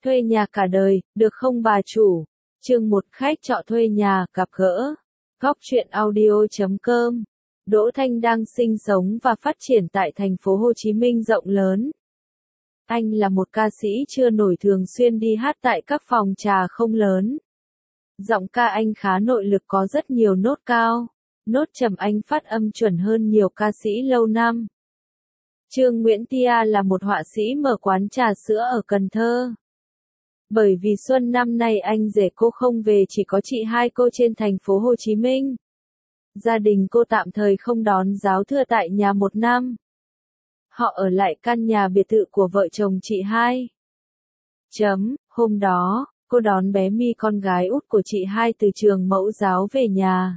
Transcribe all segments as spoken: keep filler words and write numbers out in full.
Thuê nhà cả đời, được không bà chủ? Chương một khách trọ thuê nhà, gặp gỡ. Góc truyện audio chấm com. Đỗ Thanh đang sinh sống và phát triển tại thành phố Hồ Chí Minh rộng lớn. Anh là một ca sĩ chưa nổi, thường xuyên đi hát tại các phòng trà không lớn. Giọng ca anh khá nội lực, có rất nhiều nốt cao, nốt trầm, anh phát âm chuẩn hơn nhiều ca sĩ lâu năm. Trương Nguyễn Tia là một họa sĩ mở quán trà sữa ở Cần Thơ. Bởi vì xuân năm nay anh rể cô không về, chỉ có chị hai cô trên thành phố Hồ Chí Minh. Gia đình cô tạm thời không đón giáo thừa tại nhà một năm. Họ ở lại căn nhà biệt thự của vợ chồng chị hai. Chấm, hôm đó, cô đón bé My, con gái út của chị hai, từ trường mẫu giáo về nhà.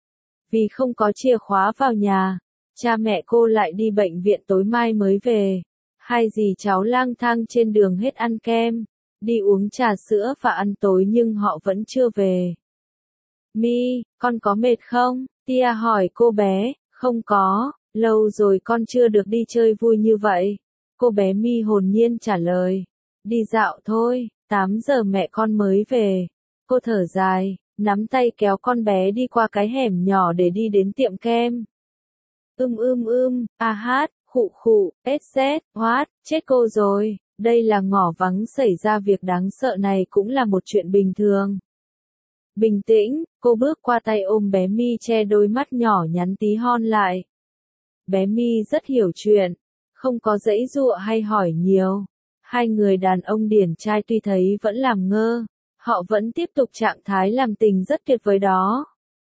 Vì không có chìa khóa vào nhà, cha mẹ cô lại đi bệnh viện, tối mai mới về. Hai dì cháu lang thang trên đường hết ăn kem, đi uống trà sữa và ăn tối nhưng họ vẫn chưa về. My, con có mệt không? Tia hỏi cô bé. Không có, lâu rồi con chưa được đi chơi vui như vậy. Cô bé My hồn nhiên trả lời. Đi dạo thôi, tám giờ mẹ con mới về. Cô thở dài, nắm tay kéo con bé đi qua cái hẻm nhỏ để đi đến tiệm kem. Ưm ưm ưm, a hát, khụ khụ, ét xét, hoát, chết cô rồi. Đây là ngõ vắng, xảy ra việc đáng sợ này cũng là một chuyện bình thường. Bình tĩnh, cô bước qua, tay ôm bé My, che đôi mắt nhỏ nhắn tí hon lại. Bé My rất hiểu chuyện, không có giãy giụa hay hỏi nhiều. Hai người đàn ông điển trai tuy thấy vẫn làm ngơ, họ vẫn tiếp tục trạng thái làm tình rất tuyệt vời đó.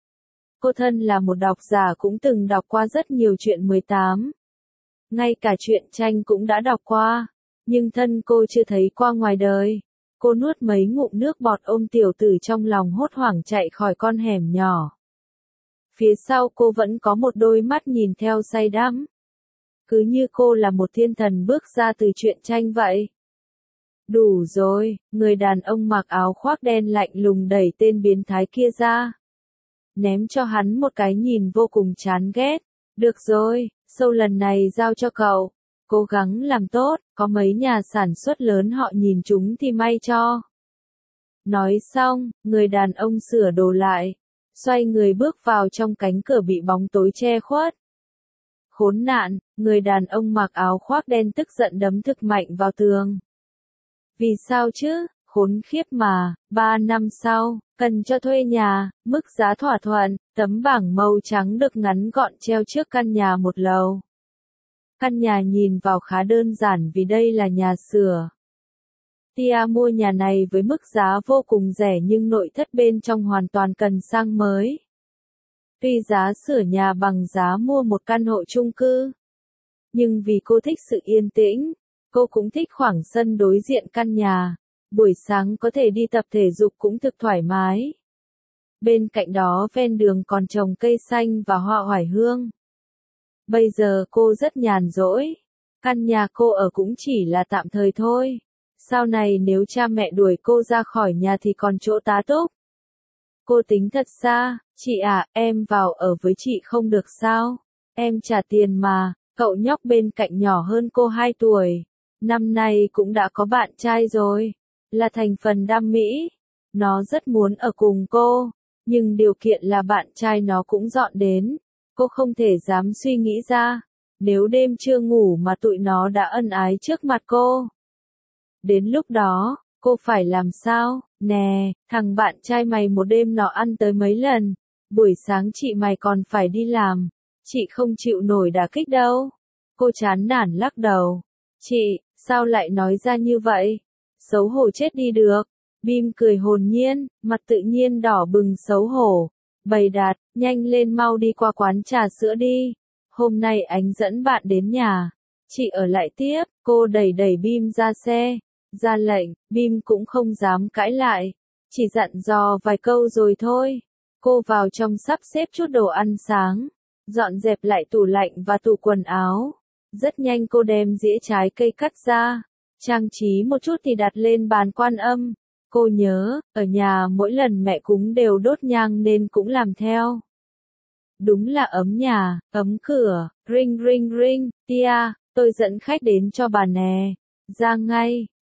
Cô thân là một độc giả, cũng từng đọc qua rất nhiều truyện mười tám. Ngay cả truyện tranh cũng đã đọc qua, nhưng thân cô chưa thấy qua ngoài đời. Cô nuốt mấy ngụm nước bọt, ôm tiểu tử trong lòng, hốt hoảng chạy khỏi con hẻm nhỏ. Phía sau cô vẫn có một đôi mắt nhìn theo say đắm. Cứ như cô là một thiên thần bước ra từ truyện tranh vậy. Đủ rồi, người đàn ông mặc áo khoác đen lạnh lùng đẩy tên biến thái kia ra. Ném cho hắn một cái nhìn vô cùng chán ghét. Được rồi, show lần này giao cho cậu. Cố gắng làm tốt, có mấy nhà sản xuất lớn họ nhìn chúng thì may cho. Nói xong, người đàn ông sửa đồ lại, xoay người bước vào trong cánh cửa bị bóng tối che khuất. Khốn nạn, người đàn ông mặc áo khoác đen tức giận đấm thực mạnh vào tường. Vì sao chứ, khốn khiếp mà, ba năm sau, cần cho thuê nhà, mức giá thỏa thuận, tấm bảng màu trắng được ngắn gọn treo trước căn nhà một lầu. Căn nhà nhìn vào khá đơn giản vì đây là nhà sửa. Tia mua nhà này với mức giá vô cùng rẻ nhưng nội thất bên trong hoàn toàn cần sang mới. Tuy giá sửa nhà bằng giá mua một căn hộ chung cư, nhưng vì cô thích sự yên tĩnh, cô cũng thích khoảng sân đối diện căn nhà. Buổi sáng có thể đi tập thể dục cũng thực thoải mái. Bên cạnh đó ven đường còn trồng cây xanh và hoa oải hương. Bây giờ cô rất nhàn rỗi. Căn nhà cô ở cũng chỉ là tạm thời thôi. Sau này nếu cha mẹ đuổi cô ra khỏi nhà thì còn chỗ tá túc. Cô tính thật xa. Chị à, em vào ở với chị không được sao? Em trả tiền mà. Cậu nhóc bên cạnh nhỏ hơn cô hai tuổi. Năm nay cũng đã có bạn trai rồi. Là thành phần đam mỹ. Nó rất muốn ở cùng cô. Nhưng điều kiện là bạn trai nó cũng dọn đến. Cô không thể dám suy nghĩ ra. Nếu đêm chưa ngủ mà tụi nó đã ân ái trước mặt cô. Đến lúc đó, cô phải làm sao? Nè, thằng bạn trai mày một đêm nó ăn tới mấy lần. Buổi sáng chị mày còn phải đi làm. Chị không chịu nổi đả kích đâu. Cô chán nản lắc đầu. Chị, sao lại nói ra như vậy? Xấu hổ chết đi được. Bim cười hồn nhiên, mặt tự nhiên đỏ bừng xấu hổ. Bầy Đạt, nhanh lên, mau đi qua quán trà sữa đi. Hôm nay anh dẫn bạn đến nhà. Chị ở lại tiếp. Cô đẩy đẩy Bim ra xe. Ra lệnh, Bim cũng không dám cãi lại. Chỉ dặn dò vài câu rồi thôi. Cô vào trong sắp xếp chút đồ ăn sáng. Dọn dẹp lại tủ lạnh và tủ quần áo. Rất nhanh cô đem dĩa trái cây cắt ra. Trang trí một chút thì đặt lên bàn quan âm. Cô nhớ, ở nhà mỗi lần mẹ cúng đều đốt nhang nên cũng làm theo. Đúng là ấm nhà, ấm cửa, ring ring ring, Tia, tôi dẫn khách đến cho bà nè. Ra ngay,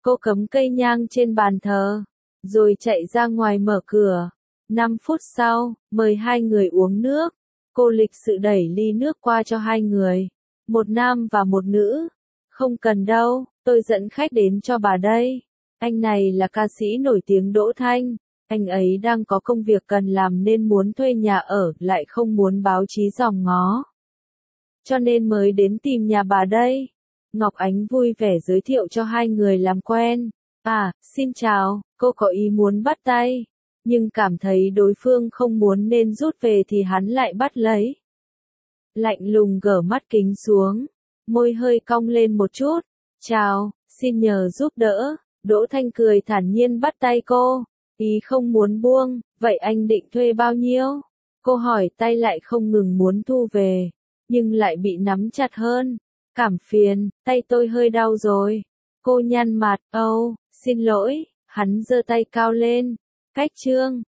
Cô cắm cây nhang trên bàn thờ, rồi chạy ra ngoài mở cửa. Năm phút sau, mời hai người uống nước. Cô lịch sự đẩy ly nước qua cho hai người. Một nam và một nữ. Không cần đâu, tôi dẫn khách đến cho bà đây. Anh này là ca sĩ nổi tiếng Đỗ Thanh. Anh ấy đang có công việc cần làm nên muốn thuê nhà ở, lại không muốn báo chí dòm ngó. Cho nên mới đến tìm nhà bà đây. Ngọc Ánh vui vẻ giới thiệu cho hai người làm quen. À, xin chào, cô có ý muốn bắt tay. Nhưng cảm thấy đối phương không muốn nên rút về thì hắn lại bắt lấy. Lạnh lùng gỡ mắt kính xuống, môi hơi cong lên một chút. Chào, xin nhờ giúp đỡ. Đỗ Thanh cười thản nhiên bắt tay cô. Ý không muốn buông, vậy anh định thuê bao nhiêu? Cô hỏi tay lại không ngừng muốn thu về, nhưng lại bị nắm chặt hơn. Cảm phiền, tay tôi hơi đau rồi. Cô nhăn mặt, âu, oh, xin lỗi, hắn giơ tay cao lên. Cách trương,